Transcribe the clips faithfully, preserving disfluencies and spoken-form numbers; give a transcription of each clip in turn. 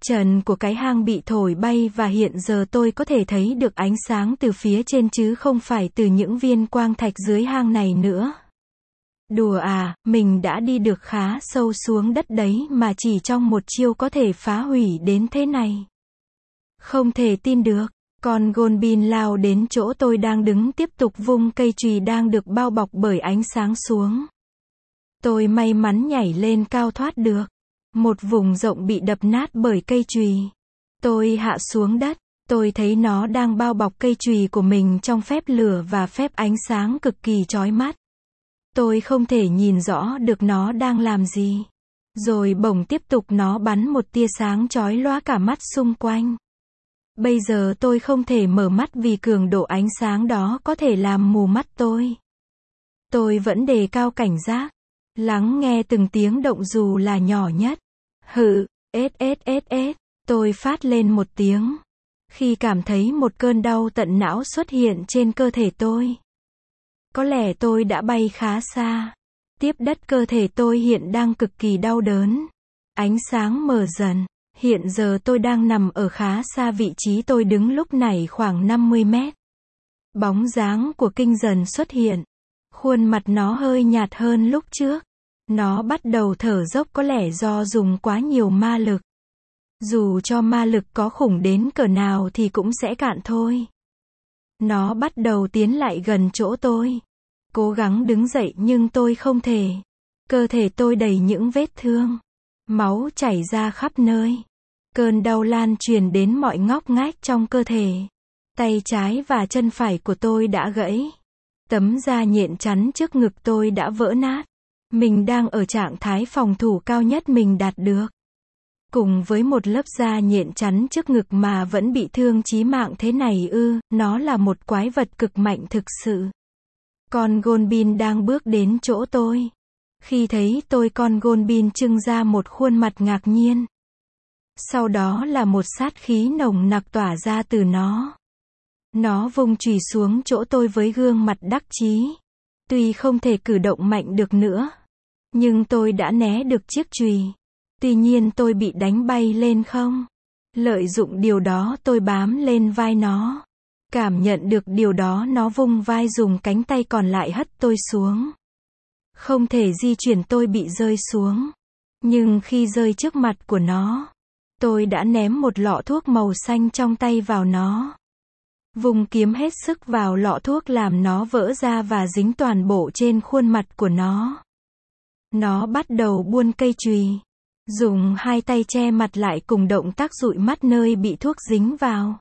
Trần của cái hang bị thổi bay và hiện giờ tôi có thể thấy được ánh sáng từ phía trên chứ không phải từ những viên quang thạch dưới hang này nữa. Đùa à, mình đã đi được khá sâu xuống đất đấy mà chỉ trong một chiêu có thể phá hủy đến thế này. Không thể tin được, con Goblin lao đến chỗ tôi đang đứng tiếp tục vung cây chùy đang được bao bọc bởi ánh sáng xuống. Tôi may mắn nhảy lên cao thoát được. Một vùng rộng bị đập nát bởi cây chùy. Tôi hạ xuống đất, tôi thấy nó đang bao bọc cây chùy của mình trong phép lửa và phép ánh sáng cực kỳ chói mắt. Tôi không thể nhìn rõ được nó đang làm gì. Rồi bỗng tiếp tục nó bắn một tia sáng chói lóa cả mắt xung quanh. Bây giờ tôi không thể mở mắt vì cường độ ánh sáng đó có thể làm mù mắt tôi. Tôi vẫn đề cao cảnh giác, lắng nghe từng tiếng động dù là nhỏ nhất. Hự, ết ết ết ết, tôi phát lên một tiếng. Khi cảm thấy một cơn đau tận não xuất hiện trên cơ thể tôi. Có lẽ tôi đã bay khá xa. Tiếp đất cơ thể tôi hiện đang cực kỳ đau đớn. Ánh sáng mờ dần. Hiện giờ tôi đang nằm ở khá xa vị trí tôi đứng lúc này khoảng năm mươi mét. Bóng dáng của Kinh dần xuất hiện. Khuôn mặt nó hơi nhạt hơn lúc trước. Nó bắt đầu thở dốc có lẽ do dùng quá nhiều ma lực. Dù cho ma lực có khủng đến cỡ nào thì cũng sẽ cạn thôi. Nó bắt đầu tiến lại gần chỗ tôi. Cố gắng đứng dậy nhưng tôi không thể. Cơ thể tôi đầy những vết thương. Máu chảy ra khắp nơi. Cơn đau lan truyền đến mọi ngóc ngách trong cơ thể. Tay trái và chân phải của tôi đã gãy. Tấm da nhện chắn trước ngực tôi đã vỡ nát. Mình đang ở trạng thái phòng thủ cao nhất mình đạt được. Cùng với một lớp da nhện chắn trước ngực mà vẫn bị thương chí mạng thế này ư, nó là một quái vật cực mạnh thực sự. Con Goblin đang bước đến chỗ tôi. Khi thấy tôi con Goblin trưng ra một khuôn mặt ngạc nhiên. Sau đó là một sát khí nồng nặc tỏa ra từ nó. Nó vung chùy xuống chỗ tôi với gương mặt đắc chí. Tuy không thể cử động mạnh được nữa. Nhưng tôi đã né được chiếc chùy. Tuy nhiên tôi bị đánh bay lên không. Lợi dụng điều đó tôi bám lên vai nó. Cảm nhận được điều đó nó vung vai dùng cánh tay còn lại hất tôi xuống. Không thể di chuyển tôi bị rơi xuống. Nhưng khi rơi trước mặt của nó, tôi đã ném một lọ thuốc màu xanh trong tay vào nó. Vùng kiếm hết sức vào lọ thuốc làm nó vỡ ra và dính toàn bộ trên khuôn mặt của nó. Nó bắt đầu buôn cây chùy. Dùng hai tay che mặt lại cùng động tác dụi mắt nơi bị thuốc dính vào.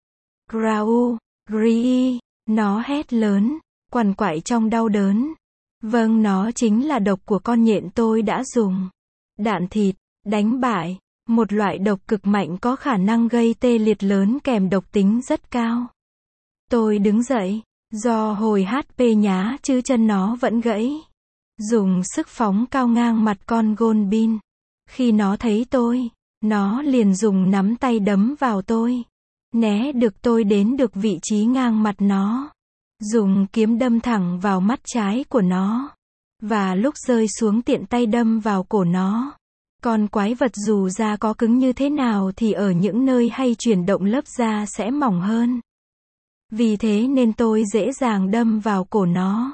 Grau, Gri, nó hét lớn, quằn quại trong đau đớn. Vâng, nó chính là độc của con nhện tôi đã dùng. Đạn thịt, đánh bại, một loại độc cực mạnh có khả năng gây tê liệt lớn kèm độc tính rất cao. Tôi đứng dậy, do hồi hát pê nhá chứ chân nó vẫn gãy. Dùng sức phóng cao ngang mặt con Goblin. Khi nó thấy tôi, nó liền dùng nắm tay đấm vào tôi. Né được tôi đến được vị trí ngang mặt nó. Dùng kiếm đâm thẳng vào mắt trái của nó. Và lúc rơi xuống tiện tay đâm vào cổ nó. Con quái vật dù da có cứng như thế nào thì ở những nơi hay chuyển động lớp da sẽ mỏng hơn. Vì thế nên tôi dễ dàng đâm vào cổ nó.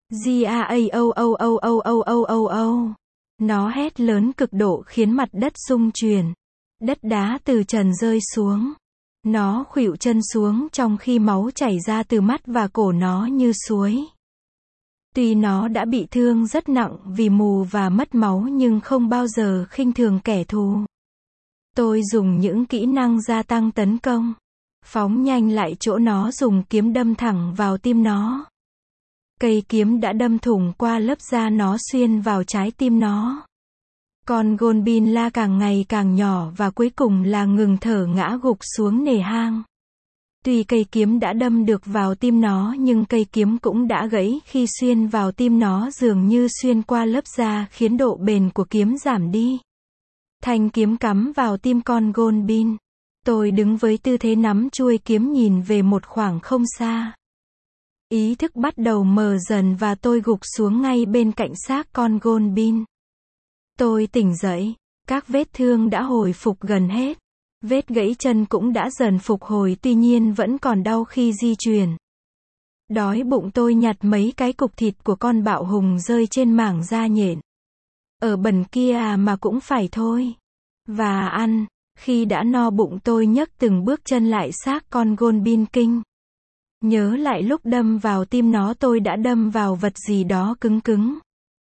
G-A-A-O-O-O-O-O-O-O. Nó hét lớn cực độ khiến mặt đất rung chuyển. Đất đá từ trần rơi xuống. Nó khuỵu chân xuống trong khi máu chảy ra từ mắt và cổ nó như suối. Tuy nó đã bị thương rất nặng vì mù và mất máu nhưng không bao giờ khinh thường kẻ thù. Tôi dùng những kỹ năng gia tăng tấn công. Phóng nhanh lại chỗ nó dùng kiếm đâm thẳng vào tim nó. Cây kiếm đã đâm thủng qua lớp da nó xuyên vào trái tim nó. Con Goblin la càng ngày càng nhỏ và cuối cùng là ngừng thở ngã gục xuống nền hang. Tuy cây kiếm đã đâm được vào tim nó nhưng cây kiếm cũng đã gãy khi xuyên vào tim nó dường như xuyên qua lớp da khiến độ bền của kiếm giảm đi. Thanh kiếm cắm vào tim con Goblin. Tôi đứng với tư thế nắm chuôi kiếm nhìn về một khoảng không xa. Ý thức bắt đầu mờ dần và tôi gục xuống ngay bên cạnh xác con Goblin. Tôi tỉnh dậy, các vết thương đã hồi phục gần hết. Vết gãy chân cũng đã dần phục hồi, tuy nhiên vẫn còn đau khi di chuyển. Đói bụng, tôi nhặt mấy cái cục thịt của con bạo hùng rơi trên mảng da nhện. Ở bần kia à mà cũng phải thôi. Và ăn. Khi đã no bụng, tôi nhấc từng bước chân lại xác con Goldbean King. Nhớ lại lúc đâm vào tim nó, tôi đã đâm vào vật gì đó cứng cứng.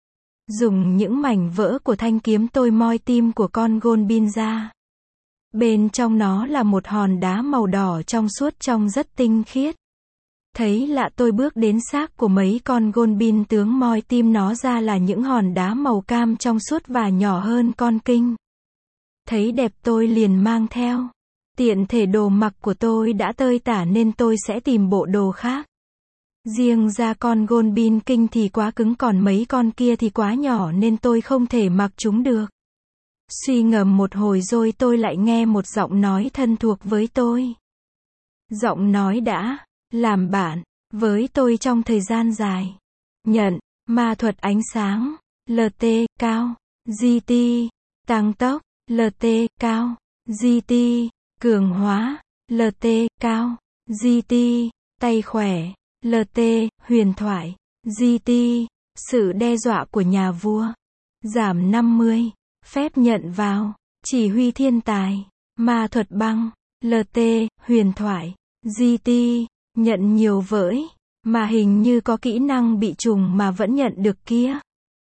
Dùng những mảnh vỡ của thanh kiếm, tôi moi tim của con Goldbean ra. Bên trong nó là một hòn đá màu đỏ trong suốt, trông rất tinh khiết. Thấy lạ, tôi bước đến xác của mấy con Goldbean tướng, moi tim nó ra là những hòn đá màu cam trong suốt và nhỏ hơn con King. Thấy đẹp tôi liền mang theo. Tiện thể đồ mặc của tôi đã tơi tả nên tôi sẽ tìm bộ đồ khác. Riêng da con Goldbean King thì quá cứng, còn mấy con kia thì quá nhỏ nên tôi không thể mặc chúng được. Suy ngẫm một hồi rồi tôi lại nghe một giọng nói thân thuộc với tôi. Giọng nói đã làm bạn với tôi trong thời gian dài. Nhận ma thuật ánh sáng, lờ tê cao, giê tê tăng tốc, lờ tê cao, giê tê cường hóa, lờ tê cao, giê tê tay khỏe, lờ tê huyền thoại, giê tê sự đe dọa của nhà vua, giảm năm mươi, phép nhận vào, chỉ huy thiên tài, ma thuật băng, lờ tê huyền thoại, giê tê nhận nhiều vỡi, mà hình như có kỹ năng bị trùng mà vẫn nhận được kia.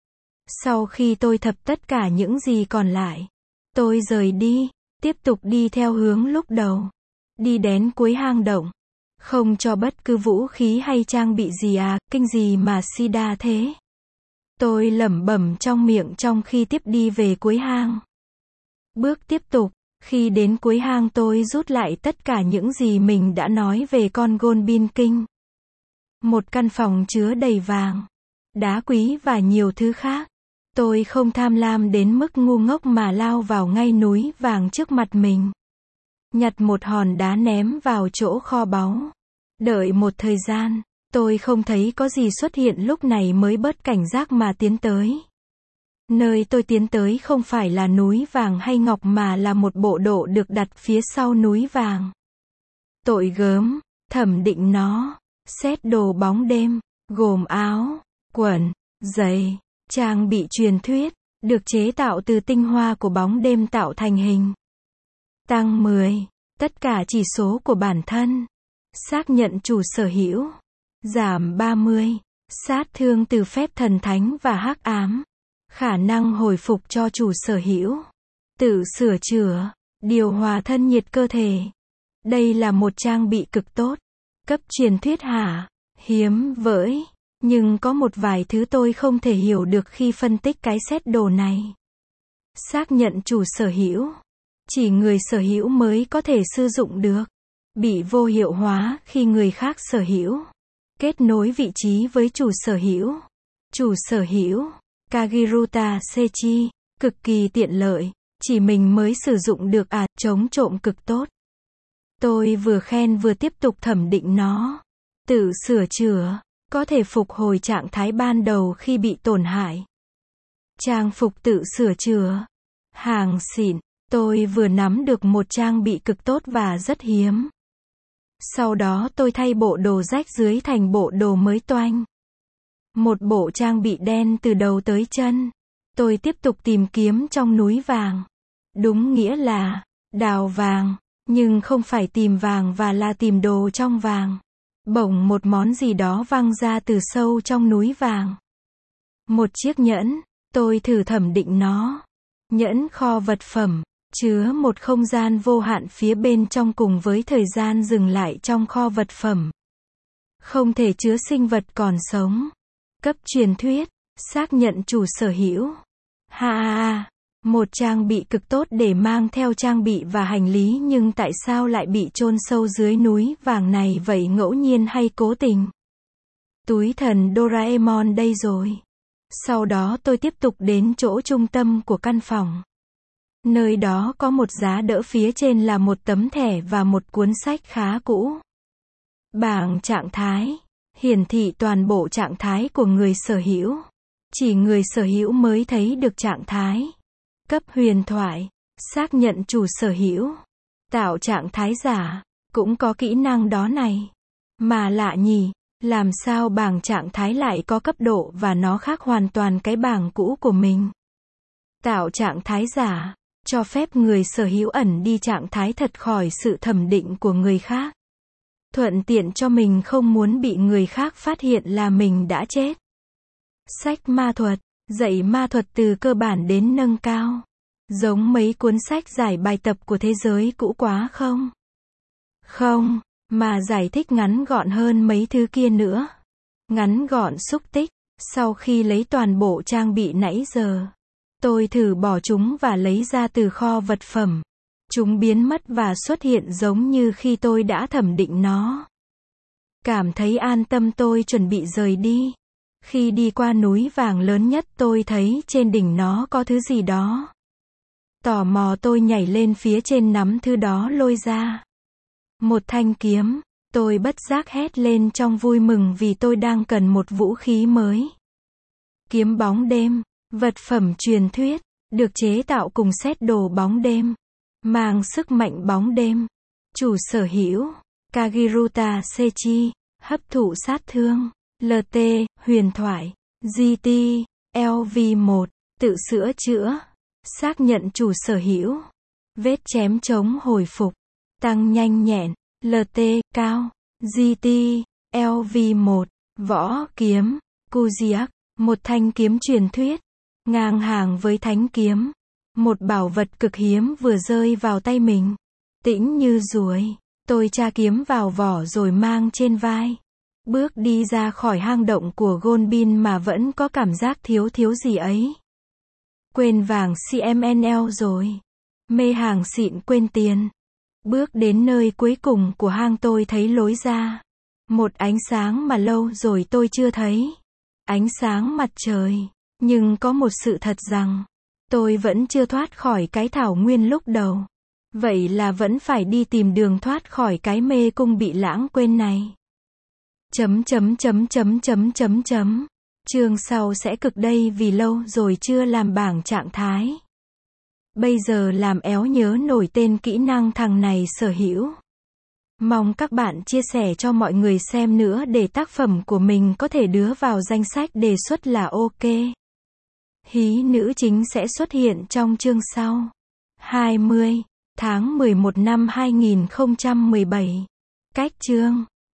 Sau khi tôi thập tất cả những gì còn lại, tôi rời đi, tiếp tục đi theo hướng lúc đầu. Đi đến cuối hang động. Không cho bất cứ vũ khí hay trang bị gì à, kinh gì mà si đa thế. Tôi lẩm bẩm trong miệng trong khi tiếp đi về cuối hang. Bước tiếp tục. Khi đến cuối hang, tôi rút lại tất cả những gì mình đã nói về con Goldbean King. Một căn phòng chứa đầy vàng, đá quý và nhiều thứ khác. Tôi không tham lam đến mức ngu ngốc mà lao vào ngay núi vàng trước mặt mình. Nhặt một hòn đá ném vào chỗ kho báu. Đợi một thời gian, tôi không thấy có gì xuất hiện, lúc này mới bớt cảnh giác mà tiến tới. Nơi tôi tiến tới không phải là núi vàng hay ngọc mà là một bộ đồ được đặt phía sau núi vàng. Tội gớm, thẩm định nó. Set đồ bóng đêm, gồm áo, quần, giày, trang bị truyền thuyết, được chế tạo từ tinh hoa của bóng đêm tạo thành hình. Tăng mười. Tất cả chỉ số của bản thân. Xác nhận chủ sở hữu. Giảm ba mươi. Sát thương từ phép thần thánh và hắc ám. Khả năng hồi phục cho chủ sở hữu. Tự sửa chữa. Điều hòa thân nhiệt cơ thể. Đây là một trang bị cực tốt. Cấp truyền thuyết hả? Hiếm vỡi. Nhưng có một vài thứ tôi không thể hiểu được khi phân tích cái set đồ này. Xác nhận chủ sở hữu. Chỉ người sở hữu mới có thể sử dụng được. Bị vô hiệu hóa khi người khác sở hữu. Kết nối vị trí với chủ sở hữu. Chủ sở hữu. Kagiruta Sechi. Cực kỳ tiện lợi. Chỉ mình mới sử dụng được à, chống trộm cực tốt. Tôi vừa khen vừa tiếp tục thẩm định nó. Tự sửa chữa. Có thể phục hồi trạng thái ban đầu khi bị tổn hại. Trang phục tự sửa chữa. Hàng xịn. Tôi vừa nắm được một trang bị cực tốt và rất hiếm. Sau đó tôi thay bộ đồ rách dưới thành bộ đồ mới toanh. Một bộ trang bị đen từ đầu tới chân. Tôi tiếp tục tìm kiếm trong núi vàng. Đúng nghĩa là đào vàng, nhưng không phải tìm vàng và là tìm đồ trong vàng. Bỗng một món gì đó văng ra từ sâu trong núi vàng. Một chiếc nhẫn. Tôi thử thẩm định nó. Nhẫn kho vật phẩm. Chứa một không gian vô hạn phía bên trong cùng với thời gian dừng lại trong kho vật phẩm. Không thể chứa sinh vật còn sống. Cấp truyền thuyết. Xác nhận chủ sở hữu. Ha ha ha. Một trang bị cực tốt để mang theo trang bị và hành lý, nhưng tại sao lại bị chôn sâu dưới núi vàng này vậy, ngẫu nhiên hay cố tình? Túi thần Doraemon đây rồi. Sau đó tôi tiếp tục đến chỗ trung tâm của căn phòng. Nơi đó có một giá đỡ, phía trên là một tấm thẻ và một cuốn sách khá cũ. Bảng trạng thái. Hiển thị toàn bộ trạng thái của người sở hữu. Chỉ người sở hữu mới thấy được trạng thái. Cấp huyền thoại. Xác nhận chủ sở hữu. Tạo trạng thái giả, cũng có kỹ năng đó này. Mà lạ nhỉ, làm sao bảng trạng thái lại có cấp độ và nó khác hoàn toàn cái bảng cũ của mình. Tạo trạng thái giả, cho phép người sở hữu ẩn đi trạng thái thật khỏi sự thẩm định của người khác. Thuận tiện cho mình không muốn bị người khác phát hiện là mình đã chết. Sách ma thuật, dạy ma thuật từ cơ bản đến nâng cao. Giống mấy cuốn sách giải bài tập của thế giới cũ quá không? Không, mà giải thích ngắn gọn hơn mấy thứ kia nữa. Ngắn gọn xúc tích, sau khi lấy toàn bộ trang bị nãy giờ. Tôi thử bỏ chúng và lấy ra từ kho vật phẩm. Chúng biến mất và xuất hiện giống như khi tôi đã thẩm định nó. Cảm thấy an tâm tôi chuẩn bị rời đi. Khi đi qua núi vàng lớn nhất tôi thấy trên đỉnh nó có thứ gì đó. Tò mò tôi nhảy lên phía trên nắm thứ đó lôi ra. Một thanh kiếm. Tôi bất giác hét lên trong vui mừng vì tôi đang cần một vũ khí mới. Kiếm bóng đêm, vật phẩm truyền thuyết, được chế tạo cùng set đồ bóng đêm. Mang sức mạnh bóng đêm. Chủ sở hữu, Kagiruta Sechi, hấp thụ sát thương, lờ tê, huyền thoại, giê tê, lờ vê một, tự sửa chữa, xác nhận chủ sở hữu, vết chém chống hồi phục, tăng nhanh nhẹn, lờ tê, cao, giê tê, lờ vê một, võ kiếm, Kujiak, một thanh kiếm truyền thuyết, ngang hàng với thánh kiếm. Một bảo vật cực hiếm vừa rơi vào tay mình. Tĩnh như ruồi, tôi tra kiếm vào vỏ rồi mang trên vai. Bước đi ra khỏi hang động của Golbin mà vẫn có cảm giác thiếu thiếu gì ấy. Quên vàng xê em en lờ rồi. Mê hàng xịn quên tiền. Bước đến nơi cuối cùng của hang tôi thấy lối ra. Một ánh sáng mà lâu rồi tôi chưa thấy. Ánh sáng mặt trời. Nhưng có một sự thật rằng, tôi vẫn chưa thoát khỏi cái thảo nguyên lúc đầu. Vậy là vẫn phải đi tìm đường thoát khỏi cái mê cung bị lãng quên này. Chấm chấm chấm chấm chấm chấm chấm. Chương sau sẽ cực đây vì lâu rồi chưa làm bảng trạng thái. Bây giờ làm éo nhớ nổi tên kỹ năng thằng này sở hữu. Mong các bạn chia sẻ cho mọi người xem nữa để tác phẩm của mình có thể đưa vào danh sách đề xuất là ok. Hí nữ chính sẽ xuất hiện trong chương sau. hai mươi tháng mười một năm hai nghìn không trăm mười bảy. Cách chương